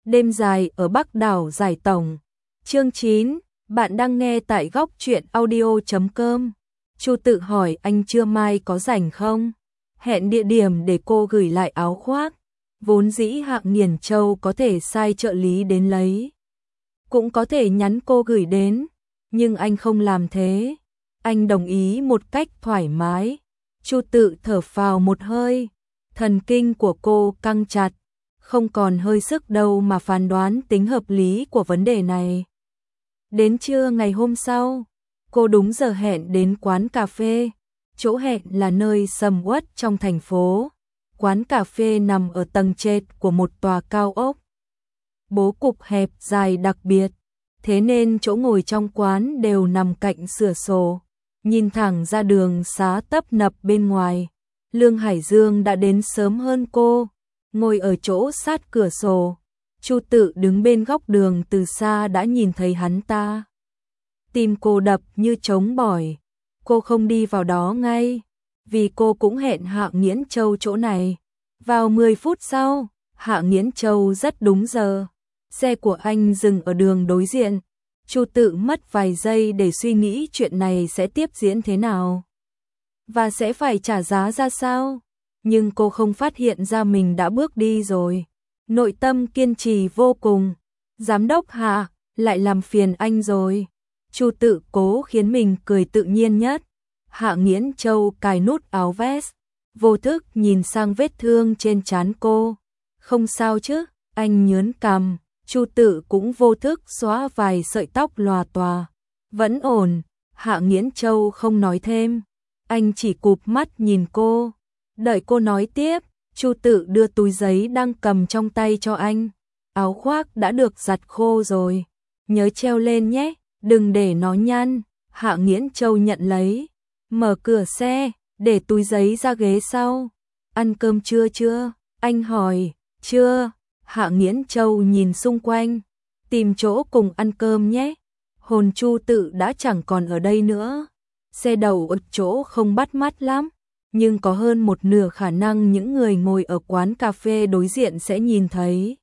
Đêm dài ở Bắc đảo Giải Tổng. Chương 9, bạn đang nghe tại góc truyện audio.com. Chu Tự hỏi anh trưa mai có rảnh không? Hẹn địa điểm để cô gửi lại áo khoác. Vốn dĩ Hạng Nghiền Châu có thể sai trợ lý đến lấy, cũng có thể nhắn cô gửi đến, nhưng anh không làm thế. Anh đồng ý một cách thoải mái. Chu Tự thở phào một hơi, thần kinh của cô căng chặt, không còn hơi sức đâu mà phán đoán tính hợp lý của vấn đề này. Đến trưa ngày hôm sau, cô đúng giờ hẹn đến quán cà phê. Chỗ hẹn là nơi sầm uất trong thành phố. Quán cà phê nằm ở tầng trệt của một tòa cao ốc. Bố cục hẹp dài đặc biệt, thế nên chỗ ngồi trong quán đều nằm cạnh cửa sổ, nhìn thẳng ra đường xá tấp nập bên ngoài. Lương Hải Dương đã đến sớm hơn cô, ngồi ở chỗ sát cửa sổ. Chu Tự đứng bên góc đường từ xa đã nhìn thấy hắn ta. Tim cô đập như trống bỏi. Cô không đi vào đó ngay, vì cô cũng hẹn Hạ Nghiễn Châu chỗ này. Vào 10 phút sau, Hạ Nghiễn Châu rất đúng giờ. Xe của anh dừng ở đường đối diện. Chu Tự mất vài giây để suy nghĩ chuyện này sẽ tiếp diễn thế nào, và sẽ phải trả giá ra sao. Nhưng cô không phát hiện ra mình đã bước đi rồi. Nội tâm kiên trì vô cùng. Giám đốc Hạ, lại làm phiền anh rồi. Chu Tự cố khiến mình cười tự nhiên nhất. Hạ Nghiễn Châu cài nút áo vest, vô thức nhìn sang vết thương trên trán cô. Không sao chứ? Anh nhớn cằm. Chu Tự cũng vô thức xóa vài sợi tóc lòa tòa. Vẫn ổn. Hạ Nghiễn Châu không nói thêm. Anh chỉ cụp mắt nhìn cô. Đợi cô nói tiếp, Chu Tự đưa túi giấy đang cầm trong tay cho anh. Áo khoác đã được giặt khô rồi, nhớ treo lên nhé, đừng để nó nhăn. Hạ Nghiễn Châu nhận lấy, mở cửa xe, để túi giấy ra ghế sau. Ăn cơm trưa chưa? Anh hỏi. Chưa. Hạ Nghiễn Châu nhìn xung quanh, tìm chỗ cùng ăn cơm nhé. Hồn Chu Tự đã chẳng còn ở đây nữa. Xe đậu ở chỗ không bắt mắt lắm, nhưng có hơn một nửa khả năng những người ngồi ở quán cà phê đối diện sẽ nhìn thấy.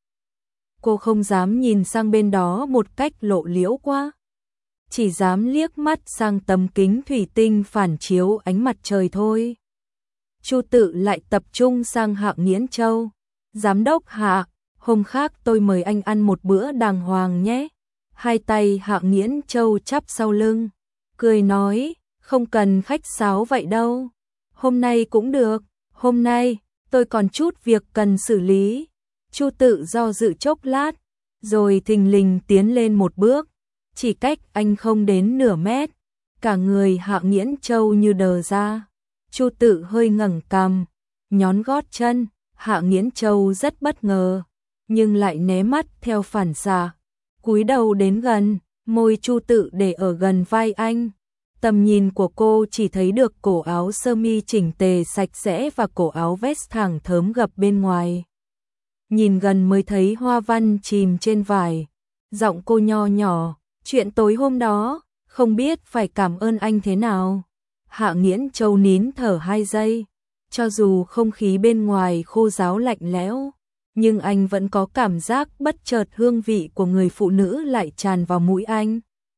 Cô không dám nhìn sang bên đó một cách lộ liễu quá, chỉ dám liếc mắt sang tấm kính thủy tinh phản chiếu ánh mặt trời thôi. Chu Tự lại tập trung sang Hạ Nghiễn Châu. Giám đốc Hạ, hôm khác tôi mời anh ăn một bữa đàng hoàng nhé. Hai tay Hạ Nghiễn Châu chắp sau lưng, cười nói, không cần khách sáo vậy đâu. Hôm nay cũng được, hôm nay tôi còn chút việc cần xử lý. Chu Tự do dự chốc lát, rồi thình lình tiến lên một bước, chỉ cách anh không đến nửa mét. Cả người Hạ Nghiễn Châu như đờ ra. Chu Tự hơi ngẩng cằm, nhón gót chân. Hạ Nghiễn Châu rất bất ngờ, nhưng lại né mắt theo phản xạ, cúi đầu đến gần, môi Chu Tự để ở gần vai anh. Tầm nhìn của cô chỉ thấy được cổ áo sơ mi chỉnh tề sạch sẽ và cổ áo vest thẳng thớm gập bên ngoài. Nhìn gần mới thấy hoa văn chìm trên vải. Giọng cô nho nhỏ, chuyện tối hôm đó, không biết phải cảm ơn anh thế nào. Hạ Nghiễn Châu nín thở 2 giây. Cho dù không khí bên ngoài khô ráo lạnh lẽo, nhưng anh vẫn có cảm giác bất chợt hương vị của người phụ nữ lại tràn vào mũi anh.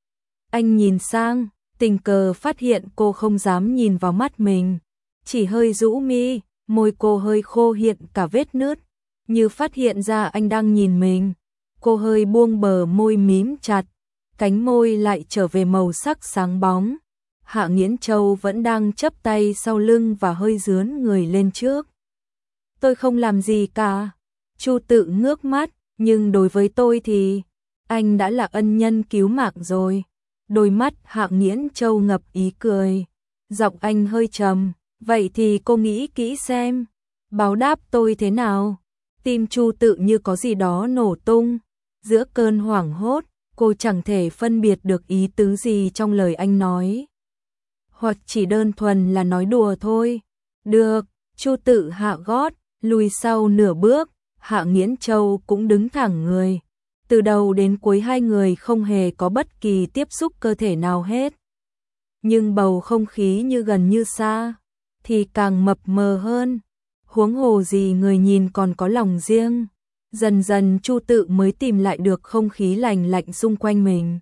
Anh nhìn sang, tình cờ phát hiện cô không dám nhìn vào mắt mình, chỉ hơi rũ mi, môi cô hơi khô hiện cả vết nứt, như phát hiện ra anh đang nhìn mình. Cô hơi buông bờ môi mím chặt, cánh môi lại trở về màu sắc sáng bóng. Hạ Nghiễn Châu vẫn đang chắp tay sau lưng và hơi dướn người lên trước. Tôi không làm gì cả. Chu Tự ngước mắt, nhưng đối với tôi thì anh đã là ân nhân cứu mạng rồi. Đôi mắt Hạ Nghiễn Châu ngập ý cười. Giọng anh hơi trầm. Vậy thì cô nghĩ kỹ xem, báo đáp tôi thế nào? Tim Chu Tự như có gì đó nổ tung. Giữa cơn hoảng hốt, cô chẳng thể phân biệt được ý tứ gì trong lời anh nói, hoặc chỉ đơn thuần là nói đùa thôi. Được. Chu Tự hạ gót, lùi sau nửa bước. Hạ Nghiễn Châu cũng đứng thẳng người. Từ đầu đến cuối hai người không hề có bất kỳ tiếp xúc cơ thể nào hết. Nhưng bầu không khí như gần như xa, thì càng mập mờ hơn. Huống hồ gì người nhìn còn có lòng riêng. Dần dần Chu Tự mới tìm lại được không khí lành lạnh xung quanh mình.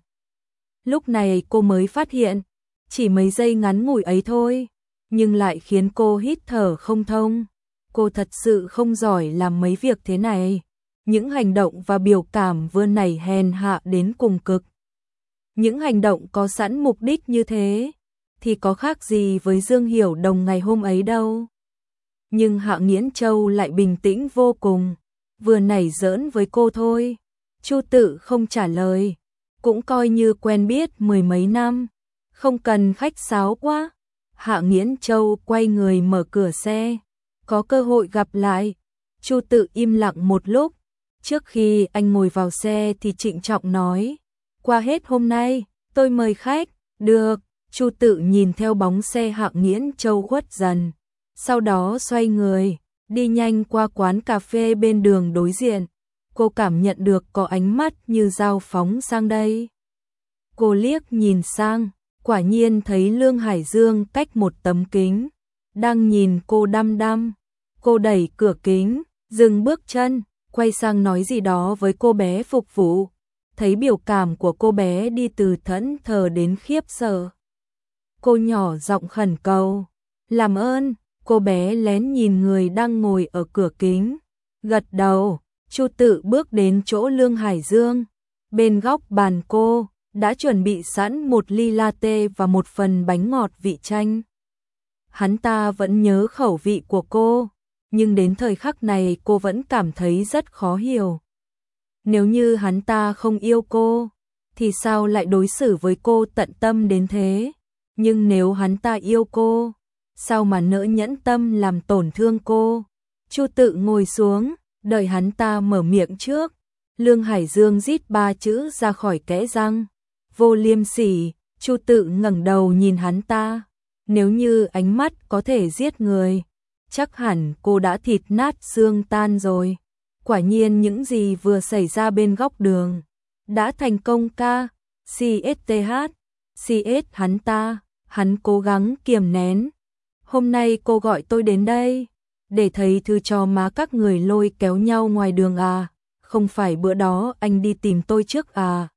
Lúc này cô mới phát hiện, chỉ mấy giây ngắn ngủi ấy thôi, nhưng lại khiến cô hít thở không thông. Cô thật sự không giỏi làm mấy việc thế này. Những hành động và biểu cảm vừa nãy hèn hạ đến cùng cực. Những hành động có sẵn mục đích như thế, thì có khác gì với Dương Hiểu Đồng ngày hôm ấy đâu. Nhưng Hạ Nghiễn Châu lại bình tĩnh vô cùng, vừa nãy giỡn với cô thôi. Chu Tự không trả lời, cũng coi như quen biết mười mấy năm, không cần khách sáo quá. Hạ Nghiễn Châu quay người mở cửa xe, có cơ hội gặp lại. Chu Tự im lặng một lúc, trước khi anh ngồi vào xe thì trịnh trọng nói, qua hết hôm nay, tôi mời khách. Được. Chu Tự nhìn theo bóng xe Hạ Nghiễn Châu khuất dần, sau đó xoay người, đi nhanh qua quán cà phê bên đường đối diện. Cô cảm nhận được có ánh mắt như dao phóng sang đây. Cô liếc nhìn sang, quả nhiên thấy Lương Hải Dương cách một tấm kính, đang nhìn cô đăm đăm. Cô đẩy cửa kính, dừng bước chân, quay sang nói gì đó với cô bé phục vụ. Thấy biểu cảm của cô bé đi từ thẫn thờ đến khiếp sợ. Cô nhỏ giọng khẩn cầu, làm ơn. Cô bé lén nhìn người đang ngồi ở cửa kính, gật đầu. Chu Tự bước đến chỗ Lương Hải Dương. Bên góc bàn cô đã chuẩn bị sẵn một ly latte và một phần bánh ngọt vị chanh. Hắn ta vẫn nhớ khẩu vị của cô, nhưng đến thời khắc này cô vẫn cảm thấy rất khó hiểu. Nếu như hắn ta không yêu cô, thì sao lại đối xử với cô tận tâm đến thế? Nhưng nếu hắn ta yêu cô, sao mà nỡ nhẫn tâm làm tổn thương cô? Chu Tự ngồi xuống, đợi hắn ta mở miệng trước. Lương Hải Dương rít 3 chữ ra khỏi kẽ răng, vô liêm sỉ. Chu Tự ngẩng đầu nhìn hắn ta. Nếu như ánh mắt có thể giết người, chắc hẳn cô đã thịt nát xương tan rồi. Quả nhiên những gì vừa xảy ra bên góc đường đã thành công ca. CSTH hắn cố gắng kiềm nén. Hôm nay cô gọi tôi đến đây để thấy thư cho má các người lôi kéo nhau ngoài đường à? Không phải bữa đó anh đi tìm tôi trước à?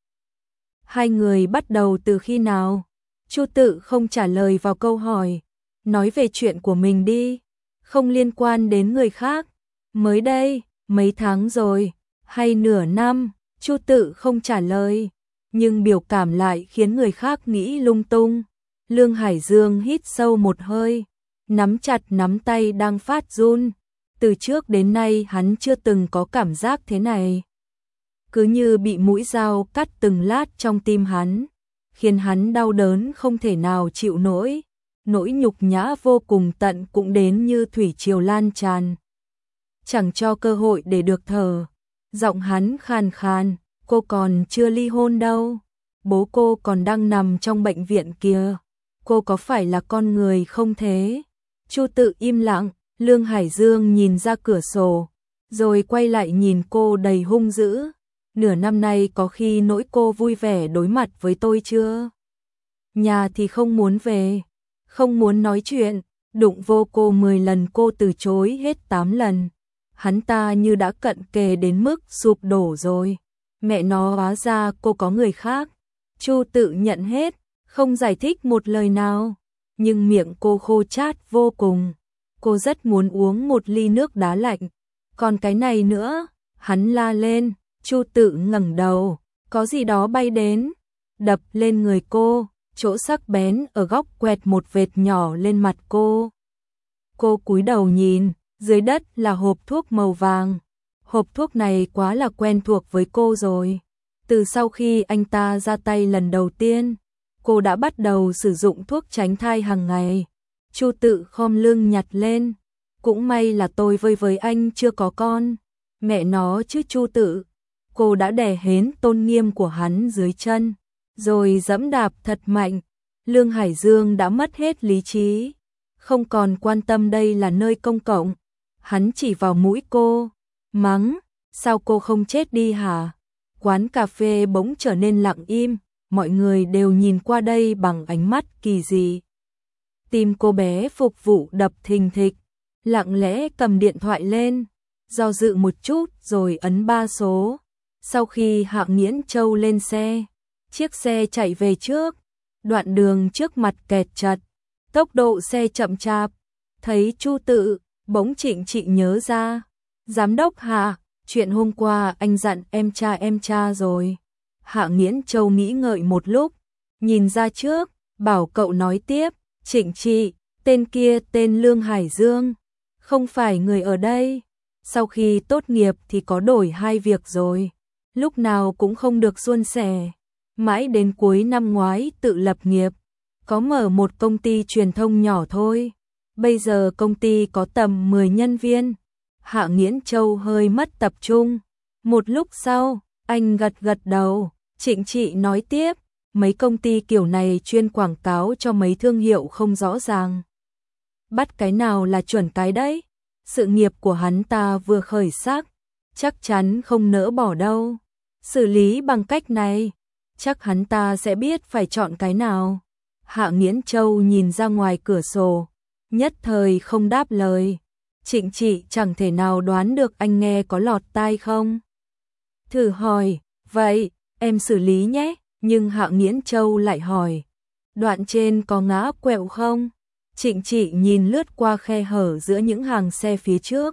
Hai người bắt đầu từ khi nào? Chu Tự không trả lời vào câu hỏi, nói về chuyện của mình đi, không liên quan đến người khác. Mới đây, mấy tháng rồi, hay nửa năm? Chu Tự không trả lời, nhưng biểu cảm lại khiến người khác nghĩ lung tung. Lương Hải Dương hít sâu một hơi, nắm chặt nắm tay đang phát run. Từ trước đến nay hắn chưa từng có cảm giác thế này. Cứ như bị mũi dao cắt từng lát trong tim hắn, khiến hắn đau đớn không thể nào chịu nổi. Nỗi nhục nhã vô cùng tận cũng đến như thủy triều lan tràn, chẳng cho cơ hội để được thở. Giọng hắn khàn khàn, cô còn chưa ly hôn đâu, bố cô còn đang nằm trong bệnh viện kìa, cô có phải là con người không thế? Chu Tự im lặng. Lương Hải Dương nhìn ra cửa sổ, rồi quay lại nhìn cô đầy hung dữ. Nửa năm nay có khi nỗi cô vui vẻ đối mặt với tôi chưa? Nhà thì không muốn về, không muốn nói chuyện, đụng vô cô 10 lần cô từ chối hết 8 lần. Hắn ta như đã cận kề đến mức sụp đổ rồi. Mẹ nó, hóa ra cô có người khác. Chu Tự nhận hết, không giải thích một lời nào, nhưng miệng cô khô chát vô cùng. Cô rất muốn uống một ly nước đá lạnh. Còn cái này nữa, hắn la lên. Chu Tự ngẩng đầu, có gì đó bay đến, đập lên người cô, chỗ sắc bén ở góc quẹt một vệt nhỏ lên mặt cô. Cô cúi đầu nhìn, dưới đất là hộp thuốc màu vàng. Hộp thuốc này quá là quen thuộc với cô rồi. Từ sau khi anh ta ra tay lần đầu tiên, cô đã bắt đầu sử dụng thuốc tránh thai hàng ngày. Chu Tự khom lưng nhặt lên. Cũng may là tôi với anh chưa có con. Mẹ nó chứ Chu Tự. Cô đã đè hến tôn nghiêm của hắn dưới chân, rồi giẫm đạp thật mạnh. Lương Hải Dương đã mất hết lý trí, không còn quan tâm đây là nơi công cộng. Hắn chỉ vào mũi cô, mắng, sao cô không chết đi hả? Quán cà phê bỗng trở nên lặng im, mọi người đều nhìn qua đây bằng ánh mắt kỳ dị. Tim cô bé phục vụ đập thình thịch, lặng lẽ cầm điện thoại lên, do dự một chút rồi ấn 3 số. Sau khi Hạ Nghiễn Châu lên xe, chiếc xe chạy về trước, đoạn đường trước mặt kẹt chật, tốc độ xe chậm chạp. Thấy Chu Tự, bỗng Trịnh Trị nhớ ra, giám đốc Hạ, chuyện hôm qua anh dặn em tra rồi. Hạ Nghiễn Châu nghĩ ngợi một lúc, nhìn ra trước, bảo cậu nói tiếp. Trịnh Trị, tên kia tên Lương Hải Dương, không phải người ở đây. Sau khi tốt nghiệp thì có đổi 2 việc rồi, lúc nào cũng không được suôn sẻ. Mãi đến cuối năm ngoái tự lập nghiệp, có mở một công ty truyền thông nhỏ thôi. Bây giờ công ty có tầm 10 nhân viên. Hạ Nghiễn Châu hơi mất tập trung. Một lúc sau, anh gật đầu. Trịnh Trị nói tiếp, mấy công ty kiểu này chuyên quảng cáo cho mấy thương hiệu không rõ ràng. Bắt cái nào là chuẩn cái đấy. Sự nghiệp của hắn ta vừa khởi sắc, chắc chắn không nỡ bỏ đâu. Xử lý bằng cách này, chắc hắn ta sẽ biết phải chọn cái nào. Hạ Nghiễn Châu nhìn ra ngoài cửa sổ, nhất thời không đáp lời. Trịnh Trị chẳng thể nào đoán được anh nghe có lọt tai không. Thử hỏi, vậy, em xử lý nhé. Nhưng Hạ Nghiễn Châu lại hỏi, đoạn trên có ngã quẹo không? Trịnh Trị nhìn lướt qua khe hở giữa những hàng xe phía trước.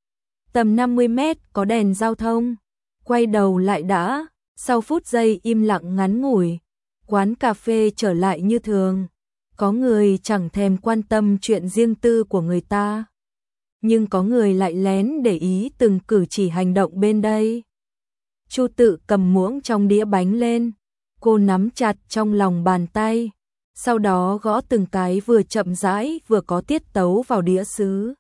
Tầm 50 mét có đèn giao thông. Quay đầu lại đã, sau phút giây im lặng ngắn ngủi, quán cà phê trở lại như thường. Có người chẳng thèm quan tâm chuyện riêng tư của người ta, nhưng có người lại lén để ý từng cử chỉ hành động bên đây. Chu Tự cầm muỗng trong đĩa bánh lên, cô nắm chặt trong lòng bàn tay, sau đó gõ từng cái vừa chậm rãi vừa có tiết tấu vào đĩa sứ.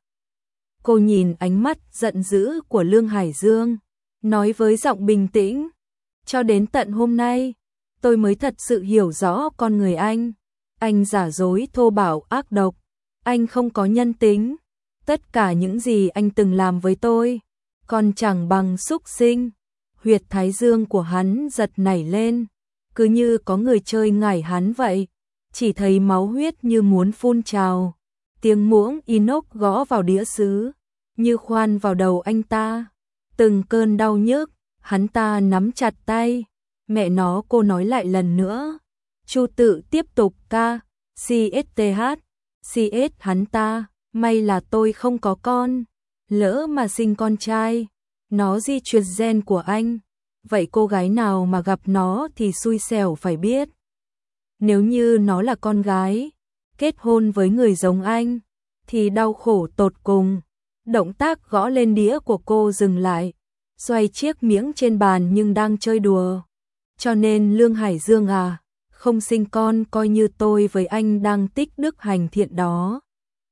Cô nhìn ánh mắt giận dữ của Lương Hải Dương, nói với giọng bình tĩnh, cho đến tận hôm nay, tôi mới thật sự hiểu rõ con người anh. Anh giả dối thô bạo ác độc, anh không có nhân tính. Tất cả những gì anh từng làm với tôi, còn chẳng bằng súc sinh. Huyệt thái dương của hắn giật nảy lên, cứ như có người chơi ngải hắn vậy. Chỉ thấy máu huyết như muốn phun trào. Tiếng muỗng inox gõ vào đĩa sứ, như khoan vào đầu anh ta. Từng cơn đau nhức, hắn ta nắm chặt tay. Mẹ nó, cô nói lại lần nữa. Chu Tự tiếp tục ca, CS hắn ta, may là tôi không có con. Lỡ mà sinh con trai, nó di truyền gen của anh. Vậy cô gái nào mà gặp nó thì xui xẻo phải biết. Nếu như nó là con gái, kết hôn với người giống anh, thì đau khổ tột cùng. Động tác gõ lên đĩa của cô dừng lại, xoay chiếc miếng trên bàn nhưng đang chơi đùa. Cho nên Lương Hải Dương à, không sinh con coi như tôi với anh đang tích đức hành thiện đó.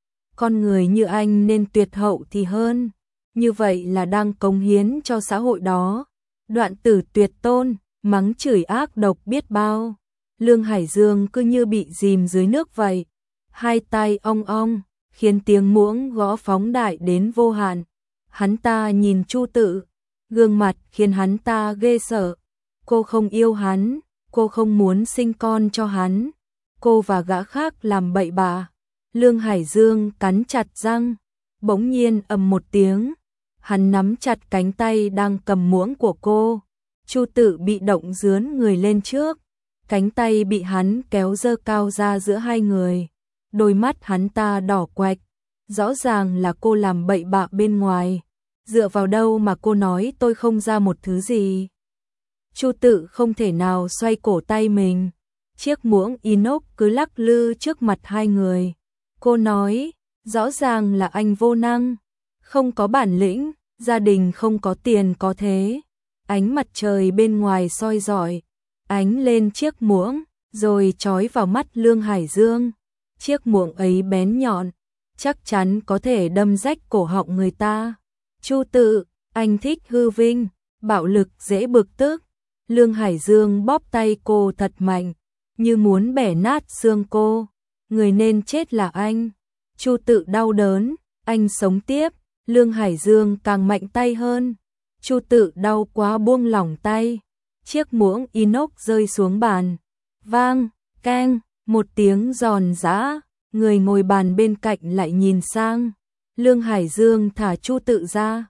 Con người như anh nên tuyệt hậu thì hơn, như vậy là đang cống hiến cho xã hội đó. Đoạn tử tuyệt tôn, mắng chửi ác độc biết bao. Lương Hải Dương cứ như bị dìm dưới nước vậy. Hai tay ong ong, khiến tiếng muỗng gõ phóng đại đến vô hạn. Hắn ta nhìn Chu Tự, gương mặt khiến hắn ta ghê sợ. Cô không yêu hắn, cô không muốn sinh con cho hắn. Cô và gã khác làm bậy bạ. Lương Hải Dương cắn chặt răng, bỗng nhiên ầm một tiếng. Hắn nắm chặt cánh tay đang cầm muỗng của cô. Chu Tự bị động dướn người lên trước. Cánh tay bị hắn kéo dơ cao ra giữa hai người. Đôi mắt hắn ta đỏ quạch. Rõ ràng là cô làm bậy bạ bên ngoài. Dựa vào đâu mà cô nói tôi không ra một thứ gì. Chu Tự không thể nào xoay cổ tay mình. Chiếc muỗng inox cứ lắc lư trước mặt hai người. Cô nói, rõ ràng là anh vô năng, không có bản lĩnh, gia đình không có tiền có thế. Ánh mặt trời bên ngoài soi rọi, ánh lên chiếc muỗng, rồi chói vào mắt Lương Hải Dương. Chiếc muỗng ấy bén nhọn, chắc chắn có thể đâm rách cổ họng người ta. Chu Tự, anh thích hư vinh, bạo lực dễ bực tức. Lương Hải Dương bóp tay cô thật mạnh, như muốn bẻ nát xương cô. Người nên chết là anh. Chu Tự đau đớn, anh sống tiếp. Lương Hải Dương càng mạnh tay hơn. Chu Tự đau quá buông lỏng tay. Chiếc muỗng inox rơi xuống bàn. Vang, keng, một tiếng giòn giã. Người ngồi bàn bên cạnh lại nhìn sang. Lương Hải Dương thả Chu Tự ra.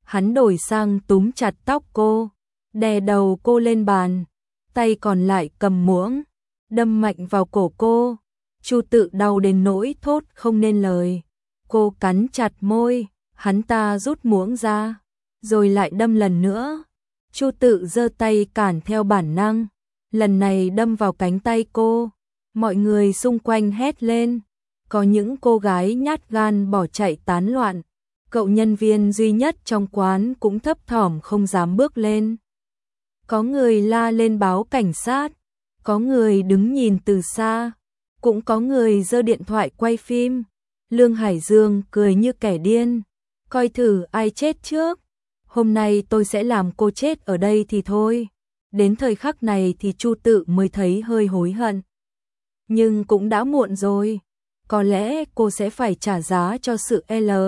Hắn đổi sang túm chặt tóc cô, đè đầu cô lên bàn, tay còn lại cầm muỗng, đâm mạnh vào cổ cô. Chu Tự đau đến nỗi thốt không nên lời. Cô cắn chặt môi, hắn ta rút muỗng ra, rồi lại đâm lần nữa. Chu Tự giơ tay cản theo bản năng, lần này đâm vào cánh tay cô. Mọi người xung quanh hét lên, có những cô gái nhát gan bỏ chạy tán loạn. Cậu nhân viên duy nhất trong quán cũng thấp thỏm không dám bước lên. Có người la lên báo cảnh sát, có người đứng nhìn từ xa, cũng có người giơ điện thoại quay phim. Lương Hải Dương cười như kẻ điên, coi thử ai chết trước. Hôm nay tôi sẽ làm cô chết ở đây thì thôi. Đến thời khắc này thì Chu Tự mới thấy hơi hối hận. Nhưng cũng đã muộn rồi, có lẽ cô sẽ phải trả giá cho sự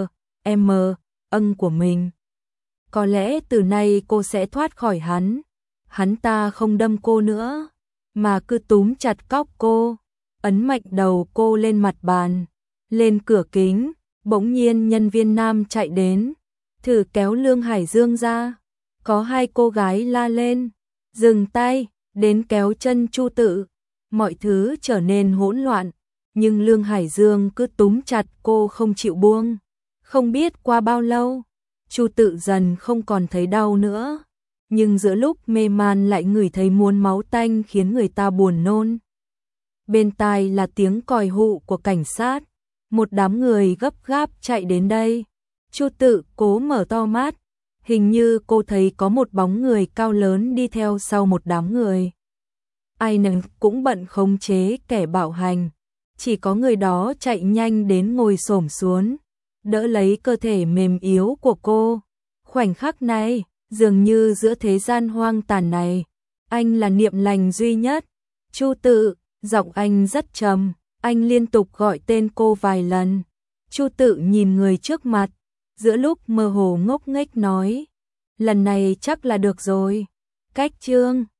ân của mình. Có lẽ từ nay cô sẽ thoát khỏi hắn. Hắn ta không đâm cô nữa, mà cứ túm chặt cóc cô, ấn mạnh đầu cô lên mặt bàn, lên cửa kính. Bỗng nhiên nhân viên nam chạy đến, thử kéo Lương Hải Dương ra. Có hai cô gái la lên, dừng tay, đến kéo chân Chu Tự. Mọi thứ trở nên hỗn loạn, nhưng Lương Hải Dương cứ túm chặt cô không chịu buông. Không biết qua bao lâu, Chu Tự dần không còn thấy đau nữa, nhưng giữa lúc mê man lại ngửi thấy muôn máu tanh khiến người ta buồn nôn. Bên tai là tiếng còi hụ của cảnh sát, một đám người gấp gáp chạy đến đây. Chu Tự cố mở to mắt, hình như cô thấy có một bóng người cao lớn đi theo sau một đám người. Ai nấy cũng bận khống chế kẻ bạo hành, chỉ có người đó chạy nhanh đến ngồi xổm xuống, đỡ lấy cơ thể mềm yếu của cô. Khoảnh khắc này, dường như giữa thế gian hoang tàn này, anh là niệm lành duy nhất. Chu Tự, giọng anh rất trầm, anh liên tục gọi tên cô vài lần. Chu Tự nhìn người trước mặt, giữa lúc mơ hồ ngốc nghếch nói, lần này chắc là được rồi. Cách chương